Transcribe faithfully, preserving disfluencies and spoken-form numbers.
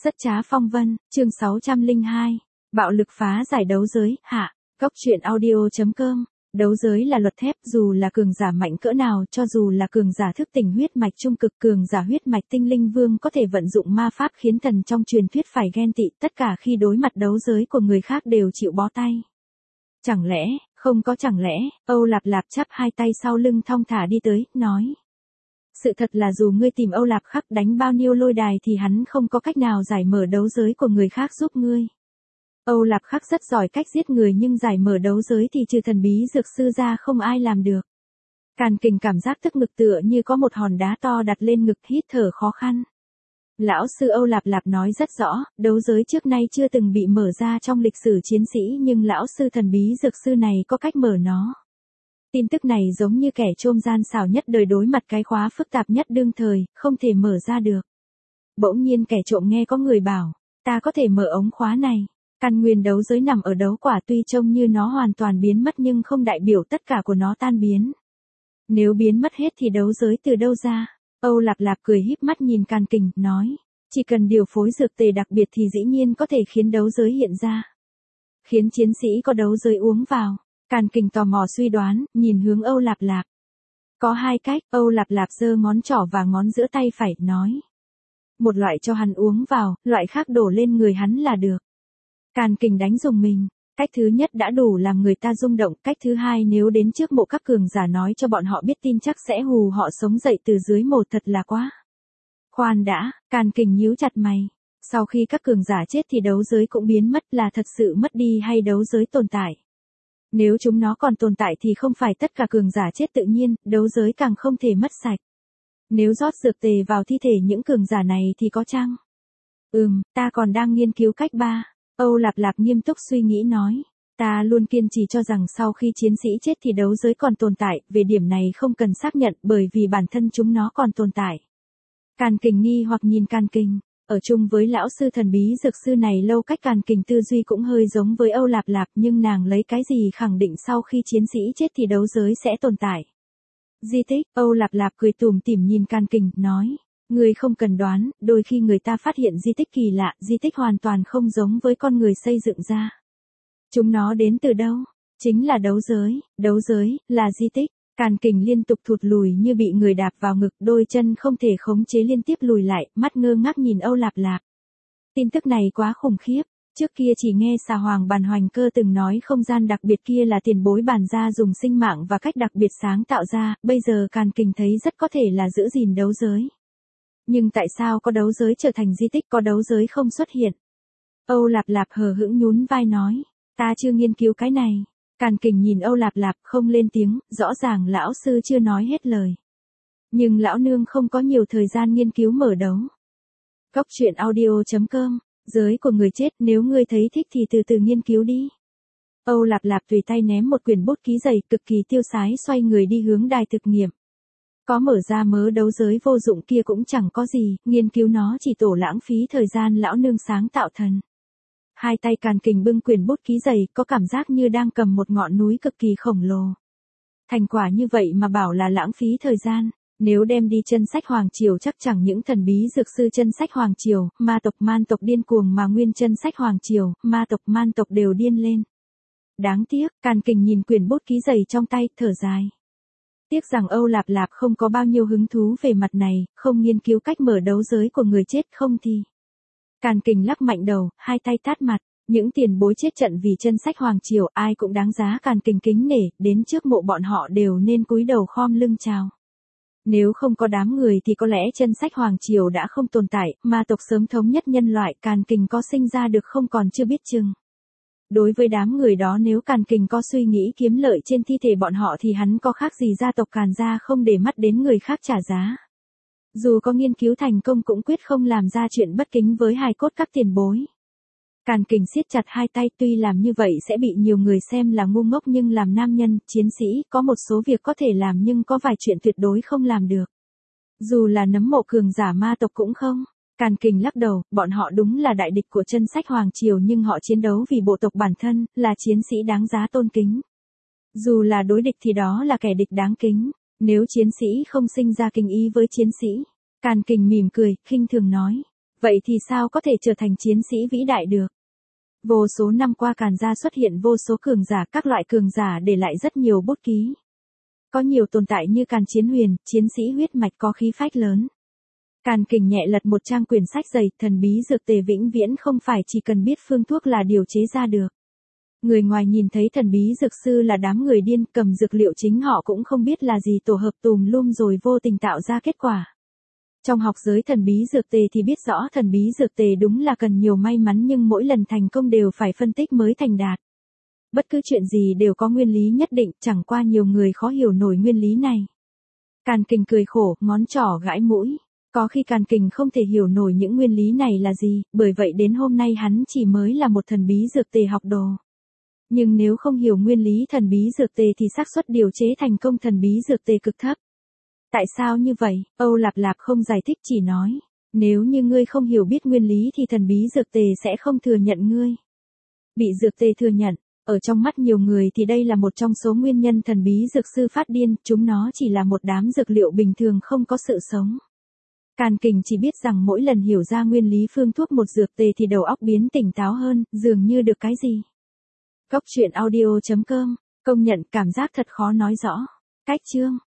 Rất trá phong vân, chương sáu trăm lẻ hai. Bạo lực phá giải đấu giới, hạ. Cốc truyện audio chấm com. Đấu giới là luật thép, dù là cường giả mạnh cỡ nào, cho dù là cường giả thức tỉnh huyết mạch trung cực, cường giả huyết mạch tinh linh vương có thể vận dụng ma pháp khiến thần trong truyền thuyết phải ghen tị, tất cả khi đối mặt đấu giới của người khác đều chịu bó tay. Chẳng lẽ, không có chẳng lẽ, Âu Lạp Lạp chắp hai tay sau lưng thong thả đi tới, nói. Sự thật là dù ngươi tìm Âu Lạp Khắc đánh bao nhiêu lôi đài thì hắn không có cách nào giải mở đấu giới của người khác giúp ngươi. Âu Lạp Khắc rất giỏi cách giết người nhưng giải mở đấu giới thì trừ thần bí dược sư ra không ai làm được. Càn Kình cảm giác tức ngực tựa như có một hòn đá to đặt lên ngực, hít thở khó khăn. Lão sư Âu Lạp Lạp nói rất rõ, đấu giới trước nay chưa từng bị mở ra trong lịch sử chiến sĩ nhưng lão sư thần bí dược sư này có cách mở nó. Tin tức này giống như kẻ trôm gian xảo nhất đời đối mặt cái khóa phức tạp nhất đương thời, không thể mở ra được. Bỗng nhiên kẻ trộm nghe có người bảo, ta có thể mở ống khóa này. Căn nguyên đấu giới nằm ở đấu quả, tuy trông như nó hoàn toàn biến mất nhưng không đại biểu tất cả của nó tan biến. Nếu biến mất hết thì đấu giới từ đâu ra? Âu Lạp Lạp cười híp mắt nhìn Càn Kình, nói, chỉ cần điều phối dược tề đặc biệt thì dĩ nhiên có thể khiến đấu giới hiện ra. Khiến chiến sĩ có đấu giới uống vào. Càn Kình tò mò suy đoán, nhìn hướng Âu Lạp Lạp. Có hai cách, Âu Lạp Lạp giơ ngón trỏ và ngón giữa tay phải, nói. Một loại cho hắn uống vào, loại khác đổ lên người hắn là được. Càn Kình đánh rùng mình. Cách thứ nhất đã đủ làm người ta rung động, cách thứ hai nếu đến trước mộ các cường giả nói cho bọn họ biết tin chắc sẽ hù họ sống dậy từ dưới mộ, thật là quá. Khoan đã, Càn Kình nhíu chặt mày. Sau khi các cường giả chết thì đấu giới cũng biến mất, là thật sự mất đi hay đấu giới tồn tại? Nếu chúng nó còn tồn tại thì không phải tất cả cường giả chết tự nhiên, đấu giới càng không thể mất sạch. Nếu rót dược tề vào thi thể những cường giả này thì có chăng? Ừm, ta còn đang nghiên cứu cách ba. Âu Lạp Lạp nghiêm túc suy nghĩ nói. Ta luôn kiên trì cho rằng sau khi chiến sĩ chết thì đấu giới còn tồn tại, về điểm này không cần xác nhận bởi vì bản thân chúng nó còn tồn tại. Càn Kình nghi hoặc nhìn Càn Kình. Ở chung với lão sư thần bí dược sư này lâu, cách Càn Kình tư duy cũng hơi giống với Âu Lạp Lạp, nhưng nàng lấy cái gì khẳng định sau khi chiến sĩ chết thì đấu giới sẽ tồn tại? Di tích, Âu Lạp Lạp cười tủm tỉm nhìn Càn Kình, nói, người không cần đoán, đôi khi người ta phát hiện di tích kỳ lạ, di tích hoàn toàn không giống với con người xây dựng ra. Chúng nó đến từ đâu? Chính là đấu giới, đấu giới, là di tích. Càn Kình liên tục thụt lùi như bị người đạp vào ngực, đôi chân không thể khống chế liên tiếp lùi lại, mắt ngơ ngác nhìn Âu Lạp Lạp. Tin tức này quá khủng khiếp, trước kia chỉ nghe Xà Hoàng Bàn Hoành Cơ từng nói không gian đặc biệt kia là tiền bối bàn gia dùng sinh mạng và cách đặc biệt sáng tạo ra, bây giờ Càn Kình thấy rất có thể là giữ gìn đấu giới. Nhưng tại sao có đấu giới trở thành di tích, có đấu giới không xuất hiện? Âu Lạp Lạp hờ hững nhún vai nói, ta chưa nghiên cứu cái này. Càn Kình nhìn Âu Lạp Lạp không lên tiếng, rõ ràng lão sư chưa nói hết lời. Nhưng lão nương không có nhiều thời gian nghiên cứu mở đấu. Cốc truyện audio chấm com, giới của người chết, nếu ngươi thấy thích thì từ từ nghiên cứu đi. Âu Lạp Lạp tùy tay ném một quyển bút ký dày cực kỳ tiêu sái, xoay người đi hướng đài thực nghiệm. Có mở ra mớ đấu giới vô dụng kia cũng chẳng có gì, nghiên cứu nó chỉ tổ lãng phí thời gian lão nương sáng tạo thần. Hai tay Càn Kình bưng quyển bút ký dày, có cảm giác như đang cầm một ngọn núi cực kỳ khổng lồ. Thành quả như vậy mà bảo là lãng phí thời gian, nếu đem đi chân sách Hoàng Triều chắc chẳng những thần bí dược sư chân sách Hoàng Triều, ma tộc man tộc điên cuồng mà nguyên chân sách Hoàng Triều, ma tộc man tộc đều điên lên. Đáng tiếc, Càn Kình nhìn quyển bút ký dày trong tay, thở dài. Tiếc rằng Âu Lạp Lạp không có bao nhiêu hứng thú về mặt này, không nghiên cứu cách mở đấu giới của người chết, không thì... Càn Kình lắc mạnh đầu, hai tay tát mặt, những tiền bối chết trận vì chân sách Hoàng Triều, ai cũng đáng giá Càn Kình kính nể, đến trước mộ bọn họ đều nên cúi đầu khom lưng chào. Nếu không có đám người thì có lẽ chân sách Hoàng Triều đã không tồn tại, ma tộc sớm thống nhất nhân loại, Càn Kình có sinh ra được không còn chưa biết chừng. Đối với đám người đó, nếu Càn Kình có suy nghĩ kiếm lợi trên thi thể bọn họ thì hắn có khác gì gia tộc Càn gia không để mắt đến người khác trả giá. Dù có nghiên cứu thành công cũng quyết không làm ra chuyện bất kính với hài cốt các tiền bối. Càn Kình siết chặt hai tay, tuy làm như vậy sẽ bị nhiều người xem là ngu ngốc nhưng làm nam nhân, chiến sĩ, có một số việc có thể làm nhưng có vài chuyện tuyệt đối không làm được. Dù là nấm mộ cường giả ma tộc cũng không. Càn Kình lắc đầu, bọn họ đúng là đại địch của chân sách Hoàng Triều nhưng họ chiến đấu vì bộ tộc bản thân, là chiến sĩ đáng giá tôn kính. Dù là đối địch thì đó là kẻ địch đáng kính. Nếu chiến sĩ không sinh ra kính ý với chiến sĩ, Càn Kình mỉm cười, khinh thường nói. Vậy thì sao có thể trở thành chiến sĩ vĩ đại được? Vô số năm qua Càn gia xuất hiện vô số cường giả, các loại cường giả để lại rất nhiều bút ký. Có nhiều tồn tại như Càn Chiến Huyền, chiến sĩ huyết mạch có khí phách lớn. Càn Kình nhẹ lật một trang quyển sách dày, thần bí dược tề vĩnh viễn không phải chỉ cần biết phương thuốc là điều chế ra được. Người ngoài nhìn thấy thần bí dược sư là đám người điên, cầm dược liệu chính họ cũng không biết là gì tổ hợp tùm lum rồi vô tình tạo ra kết quả. Trong học giới thần bí dược tề thì biết rõ thần bí dược tề đúng là cần nhiều may mắn, nhưng mỗi lần thành công đều phải phân tích mới thành đạt. Bất cứ chuyện gì đều có nguyên lý nhất định, chẳng qua nhiều người khó hiểu nổi nguyên lý này. Càn Kình cười khổ, ngón trỏ gãi mũi. Có khi Càn Kình không thể hiểu nổi những nguyên lý này là gì, bởi vậy đến hôm nay hắn chỉ mới là một thần bí dược tề học đồ. Nhưng nếu không hiểu nguyên lý thần bí dược tề thì xác suất điều chế thành công thần bí dược tề cực thấp. Tại sao như vậy? Âu Lạp Lạp không giải thích, chỉ nói, nếu như ngươi không hiểu biết nguyên lý thì thần bí dược tề sẽ không thừa nhận ngươi. Bị dược tề thừa nhận, ở trong mắt nhiều người thì đây là một trong số nguyên nhân thần bí dược sư phát điên, chúng nó chỉ là một đám dược liệu bình thường không có sự sống. Càn Kình chỉ biết rằng mỗi lần hiểu ra nguyên lý phương thuốc một dược tề thì đầu óc biến tỉnh táo hơn, dường như được cái gì. Góc truyện audio chấm com, công nhận cảm giác thật khó nói rõ. Cách chương